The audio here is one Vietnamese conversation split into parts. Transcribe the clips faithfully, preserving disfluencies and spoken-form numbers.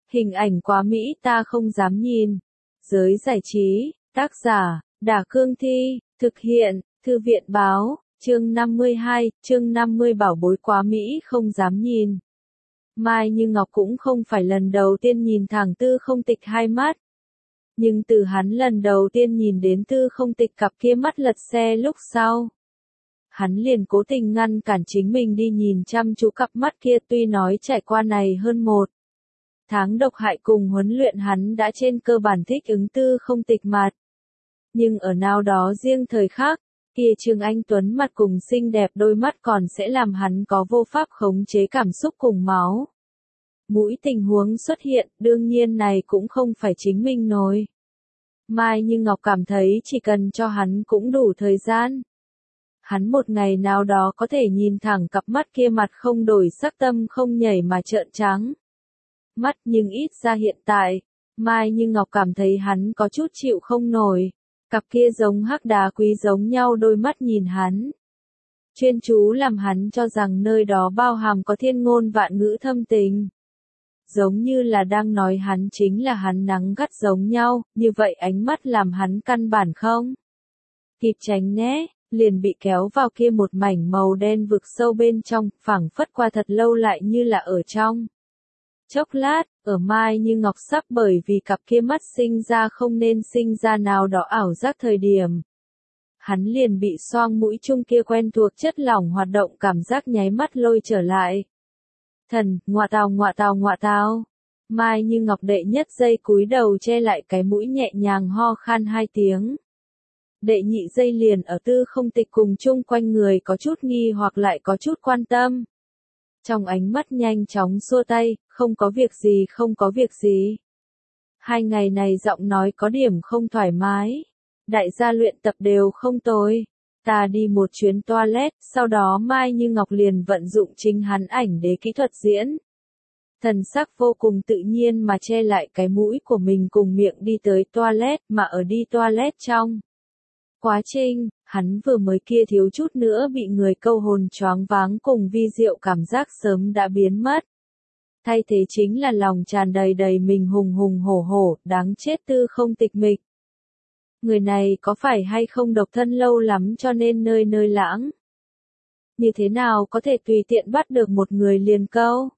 Hình ảnh quá mỹ ta không dám nhìn. Giới giải trí, tác giả, Đả Cương Thi, thực hiện, Thư viện Báo, chương năm mươi hai, chương năm mươi bảo bối quá mỹ không dám nhìn. Mai Như Ngọc cũng không phải lần đầu tiên nhìn thẳng Tư Không Tịch hai mắt. Nhưng từ hắn lần đầu tiên nhìn đến Tư Không Tịch cặp kia mắt lật xe lúc sau. Hắn liền cố tình ngăn cản chính mình đi nhìn chăm chú cặp mắt kia, tuy nói trải qua này hơn một tháng độc hại cùng huấn luyện hắn đã trên cơ bản thích ứng Tư Không Tịch mặt. Nhưng ở nào đó riêng thời khắc, kia Trương Anh Tuấn mặt cùng xinh đẹp đôi mắt còn sẽ làm hắn có vô pháp khống chế cảm xúc cùng máu. Mũi tình huống xuất hiện, đương nhiên này cũng không phải chính mình nói. Mai Như Ngọc cảm thấy chỉ cần cho hắn cũng đủ thời gian. Hắn một ngày nào đó có thể nhìn thẳng cặp mắt kia mặt không đổi sắc, tâm không nhảy mà trợn trắng mắt, nhưng ít ra hiện tại, Mai Như Ngọc cảm thấy hắn có chút chịu không nổi. Cặp kia giống hắc đá quý giống nhau đôi mắt nhìn hắn. Chuyên chú làm hắn cho rằng nơi đó bao hàm có thiên ngôn vạn ngữ thâm tình. Giống như là đang nói hắn chính là hắn nắng gắt giống nhau, như vậy ánh mắt làm hắn căn bản không kịp tránh né, liền bị kéo vào kia một mảnh màu đen vực sâu bên trong, phảng phất qua thật lâu lại như là ở trong chốc lát, ở Mai Như Ngọc sắp bởi vì cặp kia mắt sinh ra không nên sinh ra nào đó ảo giác thời điểm. Hắn liền bị xoang mũi chung kia quen thuộc chất lỏng hoạt động cảm giác nháy mắt lôi trở lại. Thần, ngọa tào ngọa tào ngọa tào. Mai Như Ngọc đệ nhất giây cúi đầu che lại cái mũi nhẹ nhàng ho khan hai tiếng. Đệ nhị giây liền ở Tư Không Tịch cùng chung quanh người có chút nghi hoặc lại có chút quan tâm. Trong ánh mắt nhanh chóng xua tay, không có việc gì không có việc gì. Hai ngày này giọng nói có điểm không thoải mái. Đại gia luyện tập đều không tồi. Ta đi một chuyến toilet, sau đó Mai Như Ngọc liền vận dụng chính hắn ảnh đế kỹ thuật diễn. Thần sắc vô cùng tự nhiên mà che lại cái mũi của mình cùng miệng đi tới toilet, mà ở đi toilet trong quá trình, hắn vừa mới kia thiếu chút nữa bị người câu hồn choáng váng cùng vi diệu cảm giác sớm đã biến mất. Thay thế chính là lòng tràn đầy đầy mình hùng hùng hổ hổ, đáng chết Tư Không Tịch mịch. Người này có phải hay không độc thân lâu lắm cho nên nơi nơi lãng? Như thế nào có thể tùy tiện bắt được một người liền câu?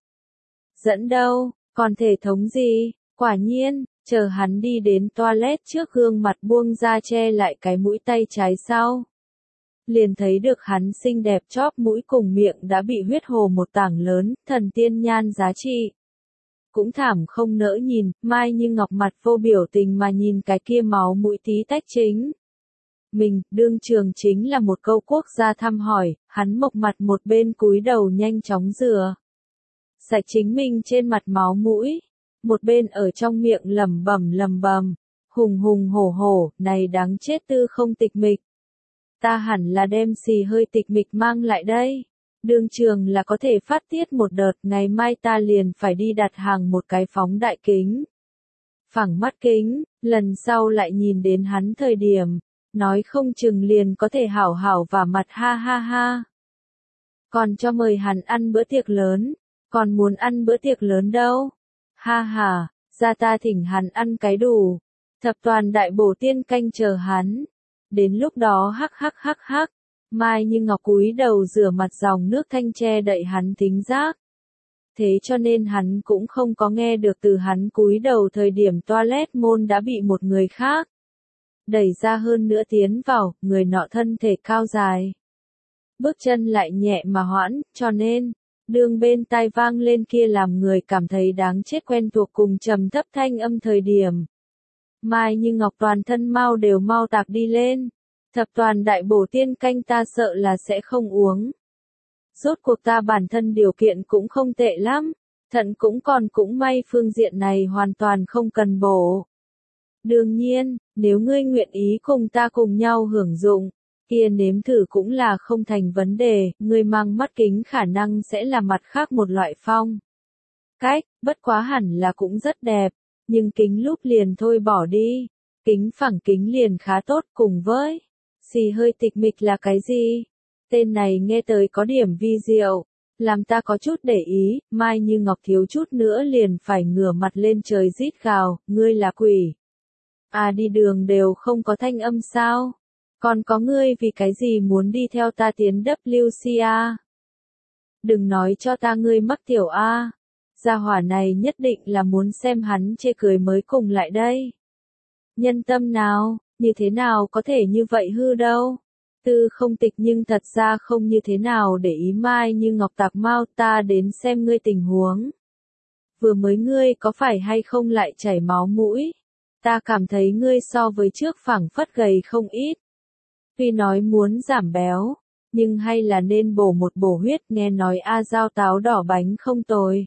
Dẫn đâu, còn thể thống gì? Quả nhiên, chờ hắn đi đến toilet trước gương mặt buông ra che lại cái mũi tay trái sau. Liền thấy được hắn xinh đẹp chóp mũi cùng miệng đã bị huyết hồ một tảng lớn, thần tiên nhan giá trị. Cũng thảm không nỡ nhìn, Mai Như Ngọc mặt vô biểu tình mà nhìn cái kia máu mũi tí tách chính. Mình, đương trường chính là một câu quốc gia thăm hỏi, hắn mộc mặt một bên cúi đầu nhanh chóng rửa sạch chính mình trên mặt máu mũi, một bên ở trong miệng lẩm bẩm lẩm bẩm, hùng hùng hổ hổ, này đáng chết Tư Không Tịch mịch. Ta hẳn là đem xì hơi tịch mịch mang lại đây. Đương trường là có thể phát tiết một đợt, ngày mai ta liền phải đi đặt hàng một cái phóng đại kính. Phẳng mắt kính, lần sau lại nhìn đến hắn thời điểm, nói không chừng liền có thể hảo hảo và mặt ha ha ha. Còn cho mời hắn ăn bữa tiệc lớn, còn muốn ăn bữa tiệc lớn đâu. Ha ha, ra ta thỉnh hắn ăn cái đủ. Thập toàn đại bổ tiên canh chờ hắn. Đến lúc đó hắc hắc hắc hắc. Mai Như Ngọc cúi đầu rửa mặt dòng nước thanh che đậy hắn thính giác. Thế cho nên hắn cũng không có nghe được từ hắn cúi đầu thời điểm toilet môn đã bị một người khác đẩy ra hơn nữa tiến vào, người nọ thân thể cao dài. Bước chân lại nhẹ mà hoãn, cho nên, đường bên tai vang lên kia làm người cảm thấy đáng chết quen thuộc cùng trầm thấp thanh âm thời điểm. Mai Như Ngọc toàn thân mau đều mau tạc đi lên. Thập toàn đại bổ tiên canh ta sợ là sẽ không uống. Rốt cuộc ta bản thân điều kiện cũng không tệ lắm, thận cũng còn cũng may phương diện này hoàn toàn không cần bổ. Đương nhiên, nếu ngươi nguyện ý cùng ta cùng nhau hưởng dụng, kia nếm thử cũng là không thành vấn đề, ngươi mang mắt kính khả năng sẽ là mặt khác một loại phong cách, bất quá hẳn là cũng rất đẹp, nhưng kính lúc liền thôi bỏ đi, kính phẳng kính liền khá tốt cùng với. Xì hơi tịch mịch là cái gì? Tên này nghe tới có điểm vi diệu, Làm ta có chút để ý, Mai Như Ngọc thiếu chút nữa liền phải ngửa mặt lên trời rít gào, ngươi là quỷ. À đi đường đều không có thanh âm sao? Còn có ngươi vì cái gì muốn đi theo ta tiến W C A? Đừng nói cho ta ngươi mắc tiểu A. Gia hỏa này nhất định là muốn xem hắn chê cười mới cùng lại đây. Nhân tâm nào, như thế nào có thể như vậy hư đâu. Tư Không Tịch nhưng thật ra không như thế nào để ý Mai Như Ngọc tạc mau, ta đến xem ngươi tình huống. Vừa mới ngươi có phải hay không lại chảy máu mũi? Ta cảm thấy ngươi so với trước phẳng phất gầy không ít. Tuy nói muốn giảm béo, nhưng hay là nên bổ một bổ huyết, nghe nói A Giao táo đỏ bánh không tồi.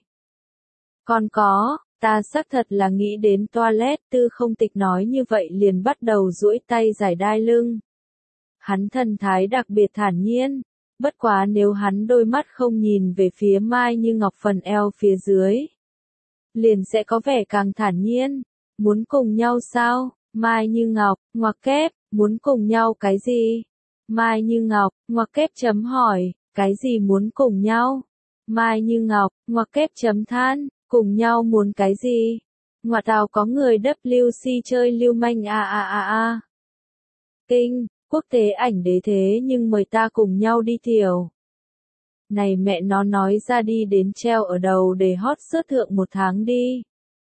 Còn có, ta xác thật là nghĩ đến toilet. Tư Không Tịch nói như vậy liền bắt đầu duỗi tay giải đai lưng. Hắn thần thái đặc biệt thản nhiên, bất quá nếu hắn đôi mắt không nhìn về phía Mai Như Ngọc phần eo phía dưới, liền sẽ có vẻ càng thản nhiên. Muốn cùng nhau sao? Mai Như Ngọc, ngoặc kép, muốn cùng nhau cái gì? Mai Như Ngọc, ngoặc kép chấm hỏi, cái gì muốn cùng nhau? Mai Như Ngọc, ngoặc kép chấm than, cùng nhau muốn cái gì? Ngoại tào có người W C chơi lưu manh a a a a. Kinh, quốc tế ảnh đế thế nhưng mời ta cùng nhau đi tiểu. Này mẹ nó nói ra đi đến treo ở đầu để hot search thượng một tháng đi.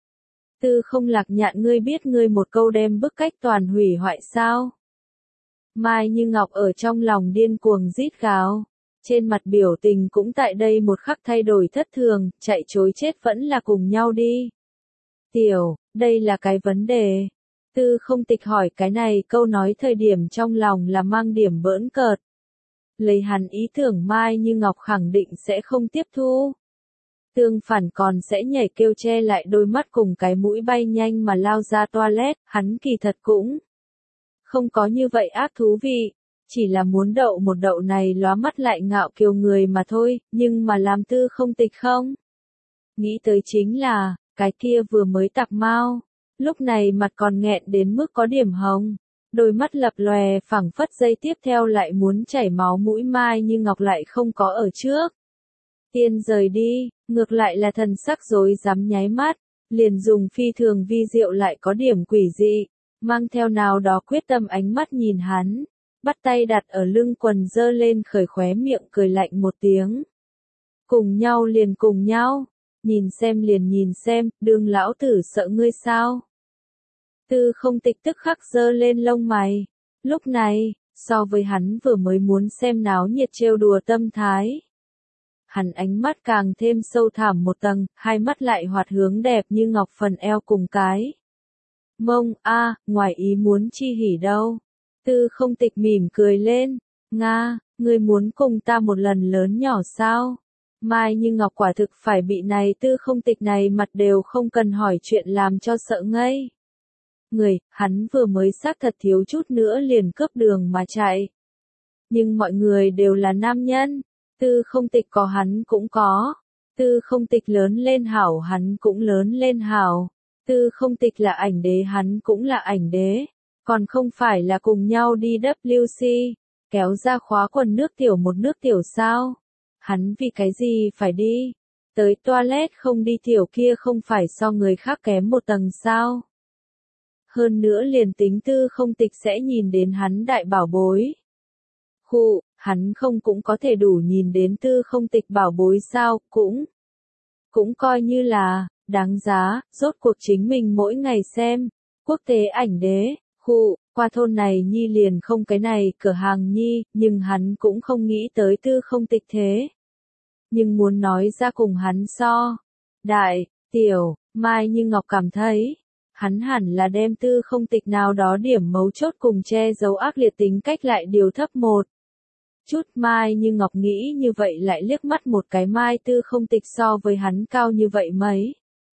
Tư Không Lạc Nhạn, ngươi biết ngươi một câu đem bức cách toàn hủy hoại sao? Mai Như Ngọc ở trong lòng điên cuồng rít gào, trên mặt biểu tình cũng tại đây một khắc thay đổi thất thường, chạy chối chết vẫn là cùng nhau đi. Tiểu, đây là cái vấn đề. Tư Không Tịch hỏi cái này câu nói thời điểm trong lòng là mang điểm bỡn cợt. Lấy hắn ý tưởng Mai Như Ngọc khẳng định sẽ không tiếp thu. Tương phản còn sẽ nhảy kêu che lại đôi mắt cùng cái mũi bay nhanh mà lao ra toilet, hắn kỳ thật cũng không có như vậy ác thú vị, chỉ là muốn đậu một đậu này lóa mắt lại ngạo kiều người mà thôi, nhưng mà làm Tư Không Tịch không. Nghĩ tới chính là, cái kia vừa mới tạc mau, lúc này mặt còn nghẹn đến mức có điểm hồng, đôi mắt lập lòe phẳng phất giây tiếp theo lại muốn chảy máu mũi. Mai Như Ngọc lại không có ở trước tiên rời đi, ngược lại là thần sắc rối rắm nháy mắt, liền dùng phi thường vi diệu lại có điểm quỷ dị, mang theo nào đó quyết tâm ánh mắt nhìn hắn, bắt tay đặt ở lưng quần dơ lên khởi khóe miệng cười lạnh một tiếng. Cùng nhau liền cùng nhau, nhìn xem liền nhìn xem, đương lão tử sợ ngươi sao? Tư Không Tịch tức khắc dơ lên lông mày, lúc này, so với hắn vừa mới muốn xem náo nhiệt trêu đùa tâm thái. Hắn ánh mắt càng thêm sâu thẳm một tầng, hai mắt lại hoạt hướng đẹp như ngọc phần eo cùng cái mông. A, ngoài ý muốn chi hỉ đâu. Tư Không Tịch mỉm cười lên, Nga, ngươi muốn cùng ta một lần lớn nhỏ sao? Mai Như Ngọc quả thực phải bị này Tư Không Tịch này mặt đều không cần hỏi chuyện làm cho sợ ngây. Người, hắn vừa mới xác thật thiếu chút nữa liền cướp đường mà chạy. Nhưng mọi người đều là nam nhân. Tư Không Tịch có hắn cũng có. Tư Không Tịch lớn lên hảo hắn cũng lớn lên hảo. Tư Không Tịch là ảnh đế hắn cũng là ảnh đế. Còn không phải là cùng nhau đi W C, kéo ra khóa quần nước tiểu một nước tiểu sao? Hắn vì cái gì phải đi? Tới toilet không đi tiểu kia không phải so người khác kém một tầng sao? Hơn nữa liền tính Tư Không Tịch sẽ nhìn đến hắn đại bảo bối. Khụ, hắn không cũng có thể đủ nhìn đến Tư Không Tịch bảo bối sao, cũng, cũng coi như là, đáng giá, rốt cuộc chính mình mỗi ngày xem, quốc tế ảnh đế, khụ, qua thôn này nhi liền không cái này cửa hàng nhi, nhưng hắn cũng không nghĩ tới Tư Không Tịch thế. Nhưng muốn nói ra cùng hắn so, đại, tiểu, Mai Như Ngọc cảm thấy, hắn hẳn là đem Tư Không Tịch nào đó điểm mấu chốt cùng che giấu ác liệt tính cách lại điều thấp một chút. Mai Như Ngọc nghĩ như vậy lại liếc mắt một cái Mai Tư Không Tịch so với hắn cao như vậy mấy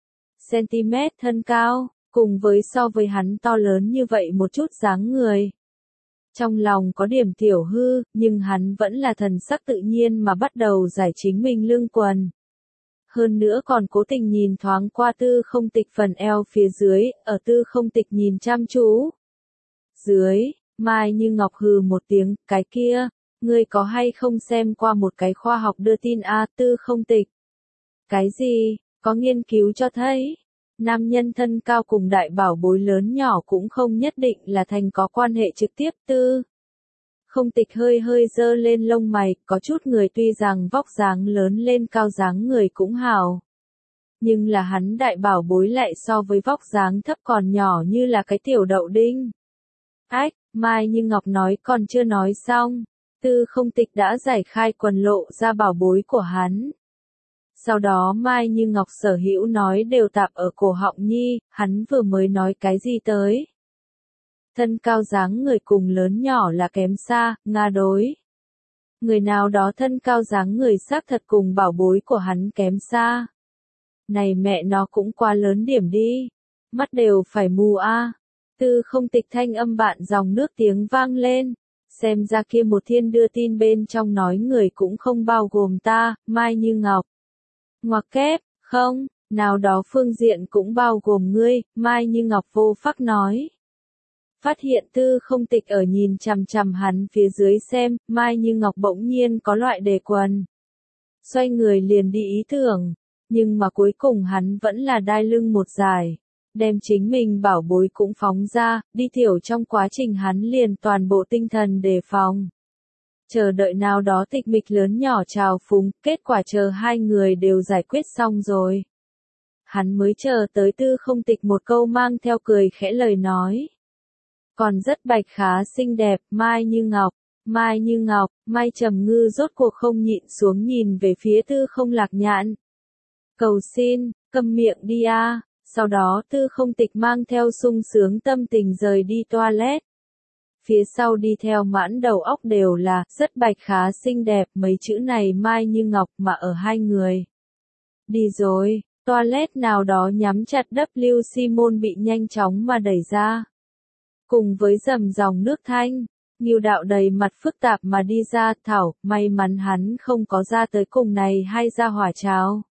cm thân cao, cùng với so với hắn to lớn như vậy một chút dáng người. Trong lòng có điểm tiểu hư, nhưng hắn vẫn là thần sắc tự nhiên mà bắt đầu giải chính mình lưng quần. Hơn nữa còn cố tình nhìn thoáng qua Tư Không Tịch phần eo phía dưới, ở Tư Không Tịch nhìn chăm chú. Dưới, Mai Như Ngọc hừ một tiếng, cái kia, Ngươi có hay không xem qua một cái khoa học đưa tin a, Tư Không Tịch? Cái gì? Có nghiên cứu cho thấy, nam nhân thân cao cùng đại bảo bối lớn nhỏ cũng không nhất định là thành có quan hệ trực tiếp. Tư Không Tịch hơi hơi dơ lên lông mày, có chút người tuy rằng vóc dáng lớn lên cao dáng người cũng hào. Nhưng là hắn đại bảo bối lại so với vóc dáng thấp còn nhỏ như là cái tiểu đậu đinh. Ách, Mai Như Ngọc nói còn chưa nói xong, Tư Không Tịch đã giải khai quần lộ ra bảo bối của hắn. Sau đó Mai Như Ngọc sở hữu nói đều tạp ở cổ họng nhi, hắn vừa mới nói cái gì tới. Thân cao dáng người cùng lớn nhỏ là kém xa, Nga đối. Người nào đó thân cao dáng người xác thật cùng bảo bối của hắn kém xa. Này mẹ nó cũng quá lớn điểm đi. Mắt đều phải mù a. Tư Không Tịch thanh âm bạn dòng nước tiếng vang lên. Xem ra kia một thiên đưa tin bên trong nói người cũng không bao gồm ta, Mai Như Ngọc. Ngoặc kép, không, nào đó phương diện cũng bao gồm ngươi, Mai Như Ngọc vô phắc nói. Phát hiện Tư Không Tịch ở nhìn chằm chằm hắn phía dưới xem, Mai Như Ngọc bỗng nhiên có loại đề quần. Xoay người liền đi ý tưởng, nhưng mà cuối cùng hắn vẫn là đai lưng một dài. Đem chính mình bảo bối cũng phóng ra, đi tiểu trong quá trình hắn liền toàn bộ tinh thần đề phòng. Chờ đợi nào đó tịch mịch lớn nhỏ trào phúng, kết quả chờ hai người đều giải quyết xong rồi. Hắn mới chờ tới Tư Không Tịch một câu mang theo cười khẽ lời nói. Còn rất bạch khá xinh đẹp, Mai Như Ngọc, Mai Như Ngọc, Mai Trầm Ngư rốt cuộc không nhịn xuống nhìn về phía Tư Không Lạc Nhạn. Cầu xin, câm miệng đi a. Sau đó Tư Không Tịch mang theo sung sướng tâm tình rời đi toilet. Phía sau đi theo mãn đầu óc đều là, rất bạch khá xinh đẹp, mấy chữ này Mai Như Ngọc mà ở hai người. Đi rồi, toilet nào đó nhắm chặt W Simon bị nhanh chóng mà đẩy ra. Cùng với dầm dòng nước thanh, Ngưu Đạo đầy mặt phức tạp mà đi ra, thảo, may mắn hắn không có ra tới cùng này hay ra hỏa cháo.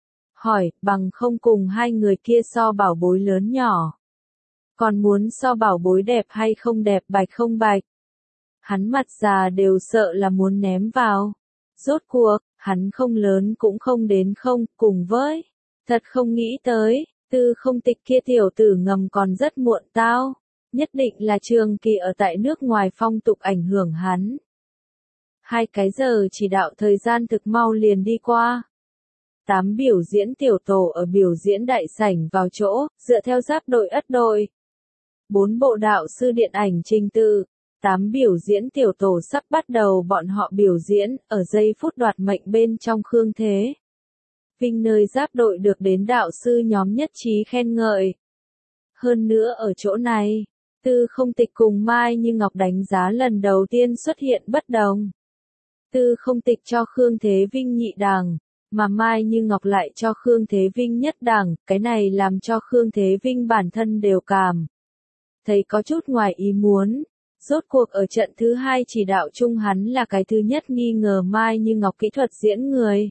Hỏi, bằng không cùng hai người kia so bảo bối lớn nhỏ. Còn muốn so bảo bối đẹp hay không đẹp, bạch không bạch. Hắn mặt già đều sợ là muốn ném vào. Rốt cuộc, hắn không lớn cũng không đến không, cùng với. Thật không nghĩ tới, Tư Không Tịch kia tiểu tử ngầm còn rất muộn tao. Nhất định là trường kỳ ở tại nước ngoài phong tục ảnh hưởng hắn. Hai cái giờ chỉ đạo thời gian thực mau liền đi qua. Tám biểu diễn tiểu tổ ở biểu diễn đại sảnh vào chỗ, dựa theo giáp đội ất đội. Bốn bộ đạo sư điện ảnh trình tự. Tám biểu diễn tiểu tổ sắp bắt đầu bọn họ biểu diễn, ở giây phút đoạt mệnh bên trong Khương Thế Vinh nơi giáp đội được đến đạo sư nhóm nhất trí khen ngợi. Hơn nữa ở chỗ này, Tư Không Tịch cùng Mai Như Ngọc đánh giá lần đầu tiên xuất hiện bất đồng. Tư Không Tịch cho Khương Thế Vinh nhị đẳng, mà Mai Như Ngọc lại cho Khương Thế Vinh nhất đẳng, cái này làm cho Khương Thế Vinh bản thân đều cảm thấy có chút ngoài ý muốn. Rốt cuộc ở trận thứ hai chỉ đạo chung hắn là cái thứ nhất nghi ngờ Mai Như Ngọc kỹ thuật diễn người.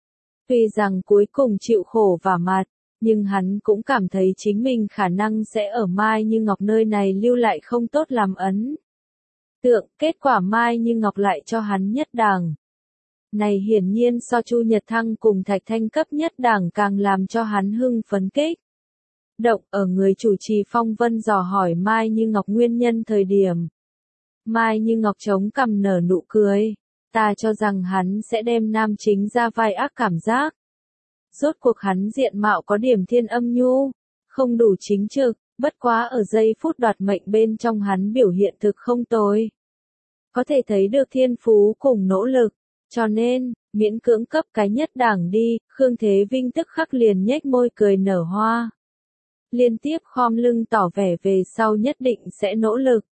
Tuy rằng cuối cùng chịu khổ và mạt, nhưng hắn cũng cảm thấy chính mình khả năng sẽ ở Mai Như Ngọc nơi này lưu lại không tốt làm ấn tượng, kết quả Mai Như Ngọc lại cho hắn nhất đẳng. Này hiển nhiên so Chu Nhật Thăng cùng Thạch Thanh cấp nhất đẳng càng làm cho hắn hưng phấn kích. Động ở người chủ trì Phong Vân dò hỏi Mai Như Ngọc nguyên nhân thời điểm. Mai Như Ngọc chống cằm nở nụ cười. Ta cho rằng hắn sẽ đem nam chính ra vai ác cảm giác. Rốt cuộc hắn diện mạo có điểm thiên âm nhu, không đủ chính trực, bất quá ở giây phút đoạt mệnh bên trong hắn biểu hiện thực không tồi. Có thể thấy được thiên phú cùng nỗ lực, cho nên, miễn cưỡng cấp cái nhất đẳng đi, Khương Thế Vinh tức khắc liền nhếch môi cười nở hoa. Liên tiếp khom lưng tỏ vẻ về sau nhất định sẽ nỗ lực.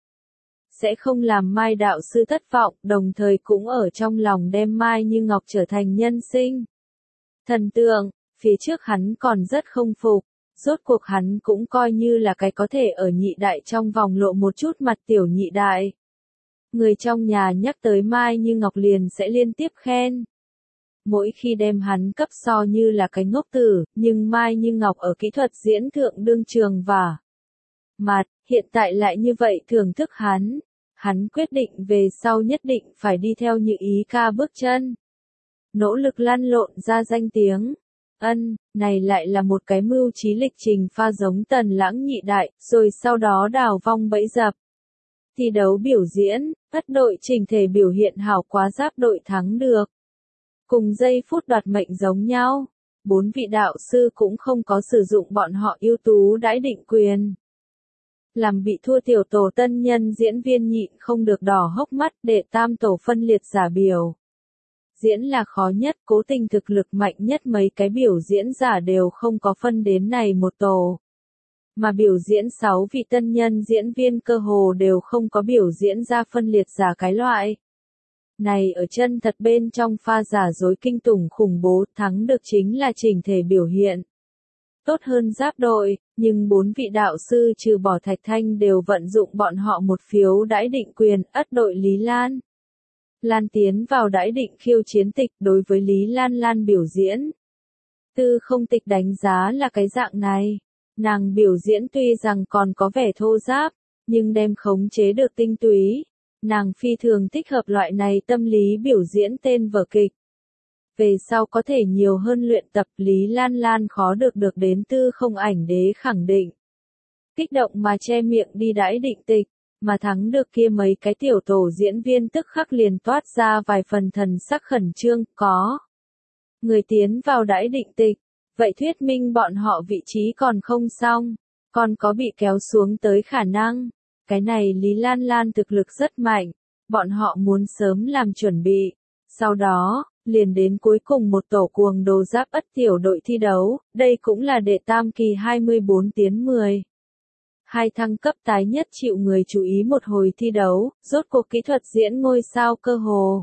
Sẽ không làm Mai đạo sư thất vọng, đồng thời cũng ở trong lòng đem Mai Như Ngọc trở thành nhân sinh thần tượng. Phía trước hắn còn rất không phục, rốt cuộc hắn cũng coi như là cái có thể ở nhị đại trong vòng lộ một chút mặt tiểu nhị đại. Người trong nhà nhắc tới Mai Như Ngọc liền sẽ liên tiếp khen. Mỗi khi đem hắn cấp so như là cái ngốc tử, nhưng Mai Như Ngọc ở kỹ thuật diễn thượng đương trường và mặt, hiện tại lại như vậy thưởng thức hắn. Hắn quyết định về sau nhất định phải đi theo Như Ý ca bước chân. Nỗ lực lăn lộn ra danh tiếng. Ân, này lại là một cái mưu trí lịch trình pha giống Tần Lãng nhị đại, rồi sau đó đào vong bẫy dập. Thi đấu biểu diễn, ất đội chỉnh thể biểu hiện hảo quá giáp đội thắng được. Cùng giây phút đoạt mệnh giống nhau, bốn vị đạo sư cũng không có sử dụng bọn họ ưu tú đãi định quyền. Làm bị thua tiểu tổ tân nhân diễn viên nhịn không được đỏ hốc mắt để tam tổ phân liệt giả biểu. Diễn là khó nhất, cố tình thực lực mạnh nhất mấy cái biểu diễn giả đều không có phân đến này một tổ. Mà biểu diễn sáu vị tân nhân diễn viên cơ hồ đều không có biểu diễn ra phân liệt giả cái loại. Này ở chân thật bên trong pha giả dối kinh tủng khủng bố, thắng được chính là chỉnh thể biểu hiện. Tốt hơn giáp đội, nhưng bốn vị đạo sư trừ bỏ Thạch Thanh đều vận dụng bọn họ một phiếu đãi định quyền, ất đội Lý Lan. Lan tiến vào đãi định khiêu chiến tịch đối với Lý Lan Lan biểu diễn. Tư không tịch đánh giá là cái dạng này. Nàng biểu diễn tuy rằng còn có vẻ thô giáp, nhưng đem khống chế được tinh túy. Nàng phi thường thích hợp loại này tâm lý biểu diễn tên vở kịch. Về sau có thể nhiều hơn luyện tập, Lý Lan Lan khó được được đến tư không ảnh đế khẳng định. Kích động mà che miệng đi đãi định tịch, mà thắng được kia mấy cái tiểu tổ diễn viên tức khắc liền toát ra vài phần thần sắc khẩn trương, có. Người tiến vào đãi định tịch, vậy thuyết minh bọn họ vị trí còn không xong, còn có bị kéo xuống tới khả năng. Cái này Lý Lan Lan thực lực rất mạnh, bọn họ muốn sớm làm chuẩn bị. Sau đó, liền đến cuối cùng một tổ cuồng đồ giáp ất tiểu đội thi đấu, đây cũng là đệ tam kỳ hai mươi bốn tiến mười. Hai thăng cấp tái nhất chịu người chú ý một hồi thi đấu, rốt cuộc kỹ thuật diễn ngôi sao cơ hồ.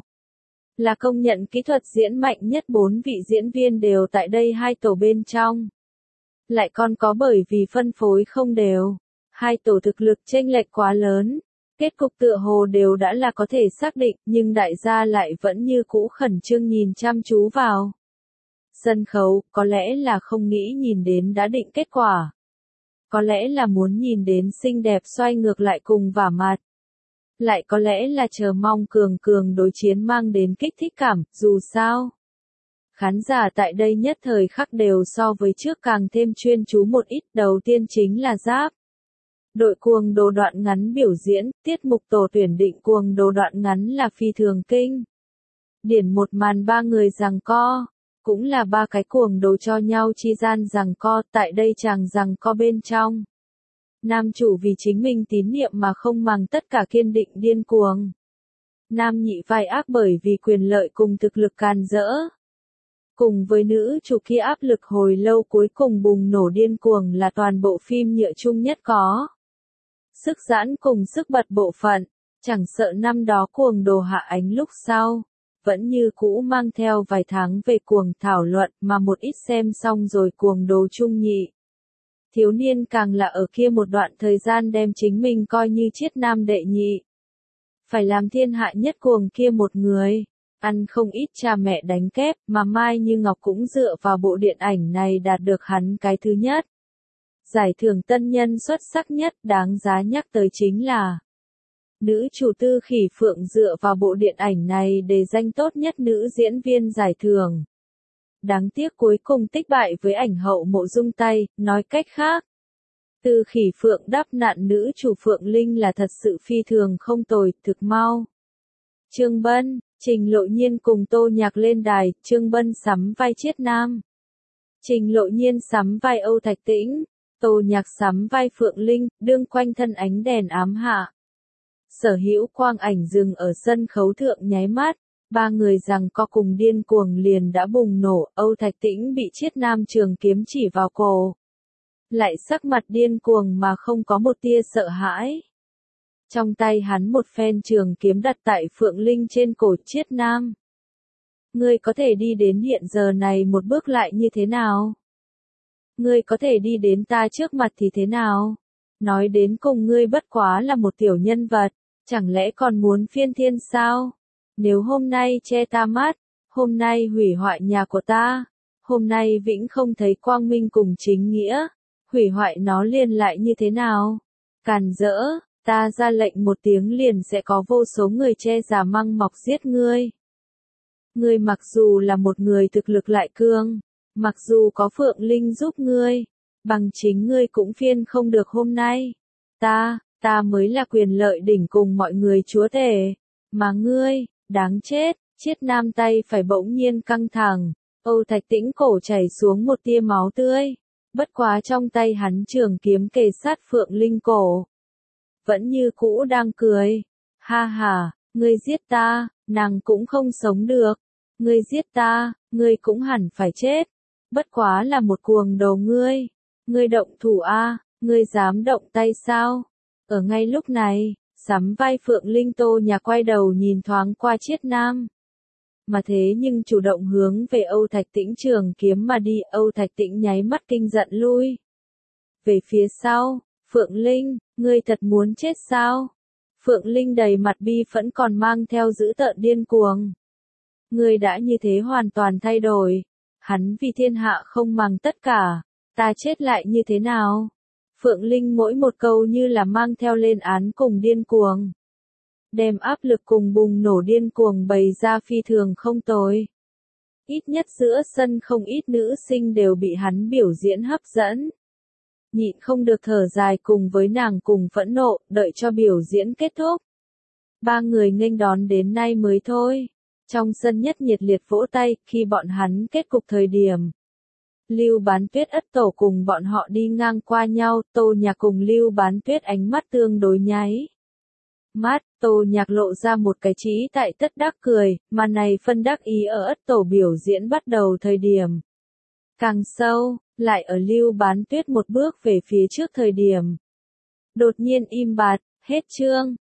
Là công nhận kỹ thuật diễn mạnh nhất bốn vị diễn viên đều tại đây hai tổ bên trong. Lại còn có bởi vì phân phối không đều. Hai tổ thực lực chênh lệch quá lớn. Kết cục tựa hồ đều đã là có thể xác định, nhưng đại gia lại vẫn như cũ khẩn trương nhìn chăm chú vào. Sân khấu, có lẽ là không nghĩ nhìn đến đã định kết quả. Có lẽ là muốn nhìn đến xinh đẹp xoay ngược lại cùng vả mặt. Lại có lẽ là chờ mong cường cường đối chiến mang đến kích thích cảm, dù sao. Khán giả tại đây nhất thời khắc đều so với trước càng thêm chuyên chú một ít, đầu tiên chính là giáp. Đội cuồng đồ đoạn ngắn biểu diễn, tiết mục tổ tuyển định cuồng đồ đoạn ngắn là phi thường kinh. Điển một màn ba người giằng co, cũng là ba cái cuồng đồ cho nhau chi gian giằng co, tại đây chàng giằng co bên trong. Nam chủ vì chính mình tín niệm mà không màng tất cả kiên định điên cuồng. Nam nhị vai ác bởi vì quyền lợi cùng thực lực càn rỡ. Cùng với nữ chủ kia áp lực hồi lâu cuối cùng bùng nổ điên cuồng là toàn bộ phim nhựa chung nhất có. Sức giãn cùng sức bật bộ phận, chẳng sợ năm đó cuồng đồ hạ ánh lúc sau, vẫn như cũ mang theo vài tháng về cuồng thảo luận mà một ít xem xong rồi cuồng đồ chung nhị. Thiếu niên càng là ở kia một đoạn thời gian đem chính mình coi như chiết nam đệ nhị. Phải làm thiên hạ nhất cuồng kia một người, ăn không ít cha mẹ đánh kép mà Mai Như Ngọc cũng dựa vào bộ điện ảnh này đạt được hắn cái thứ nhất. Giải thưởng tân nhân xuất sắc nhất đáng giá nhắc tới chính là nữ chủ Tư Khỉ Phượng dựa vào bộ điện ảnh này để danh tốt nhất nữ diễn viên giải thưởng. Đáng tiếc cuối cùng tích bại với ảnh hậu Mộ Dung Tay, nói cách khác. Tư Khỉ Phượng đáp nạn nữ chủ Phượng Linh là thật sự phi thường không tồi, thực mau. Trương Bân, Trình Lộ Nhiên cùng Tô Nhạc lên đài, Trương Bân sắm vai Triết Nam. Trình Lộ Nhiên sắm vai Âu Thạch Tĩnh. Tô Nhạc sắm vai Phượng Linh, đương quanh thân ánh đèn ám hạ. Sở hữu quang ảnh dừng ở sân khấu thượng nháy mắt, ba người rằng co cùng điên cuồng liền đã bùng nổ, Âu Thạch Tĩnh bị Triết Nam trường kiếm chỉ vào cổ. Lại sắc mặt điên cuồng mà không có một tia sợ hãi. Trong tay hắn một phen trường kiếm đặt tại Phượng Linh trên cổ Triết Nam. Ngươi có thể đi đến hiện giờ này một bước lại như thế nào? Ngươi có thể đi đến ta trước mặt thì thế nào? Nói đến cùng ngươi bất quá là một tiểu nhân vật, chẳng lẽ còn muốn phiên thiên sao? Nếu hôm nay che ta mắt, hôm nay hủy hoại nhà của ta, hôm nay vĩnh không thấy quang minh cùng chính nghĩa, hủy hoại nó liền lại như thế nào? Càn rỡ, Ta ra lệnh một tiếng liền sẽ có vô số người che giả măng mọc giết ngươi. Ngươi mặc dù là một người thực lực lại cương, mặc dù có Phượng Linh giúp ngươi, bằng chính ngươi cũng phiên không được hôm nay. Ta, ta mới là quyền lợi đỉnh cùng mọi người chúa tể, mà ngươi, đáng chết. Chiết Nam tay phải bỗng nhiên căng thẳng, Âu Thạch Tĩnh cổ chảy xuống một tia máu tươi, bất quá trong tay hắn trường kiếm kề sát Phượng Linh cổ. Vẫn như cũ đang cười, ha ha, ngươi giết ta, nàng cũng không sống được, ngươi giết ta, ngươi cũng hẳn phải chết, bất quá là một cuồng đồ ngươi, ngươi động thủ a, ngươi dám động tay sao? Ở ngay lúc này, sắm vai Phượng Linh Tô nhà quay đầu nhìn thoáng qua Chiết Nam. Mà thế nhưng chủ động hướng về Âu Thạch Tĩnh trường kiếm mà đi, Âu Thạch Tĩnh nháy mắt kinh giận lui về phía sau. Phượng Linh, ngươi thật muốn chết sao? Phượng Linh đầy mặt bi phẫn còn mang theo dữ tợn điên cuồng. Ngươi đã như thế hoàn toàn thay đổi, hắn vì thiên hạ không màng tất cả, ta chết lại như thế nào? Phượng Linh mỗi một câu như là mang theo lên án cùng điên cuồng. Đem áp lực cùng bùng nổ điên cuồng bày ra phi thường không tồi. Ít nhất giữa sân không ít nữ sinh đều bị hắn biểu diễn hấp dẫn. Nhịn không được thở dài cùng với nàng cùng phẫn nộ, đợi cho biểu diễn kết thúc. Ba người nghênh đón đến nay mới thôi. Trong sân nhất nhiệt liệt vỗ tay, khi bọn hắn kết cục thời điểm. Lưu Bán Tuyết Ất Tổ cùng bọn họ đi ngang qua nhau, Tô Nhạc cùng Lưu Bán Tuyết ánh mắt tương đối nháy mắt, Tô Nhạc lộ ra một cái trí tại tất đắc cười, mà này phân đắc ý ở Ất Tổ biểu diễn bắt đầu thời điểm. Càng sâu, lại ở Lưu Bán Tuyết một bước về phía trước thời điểm. Đột nhiên im bặt, hết chương.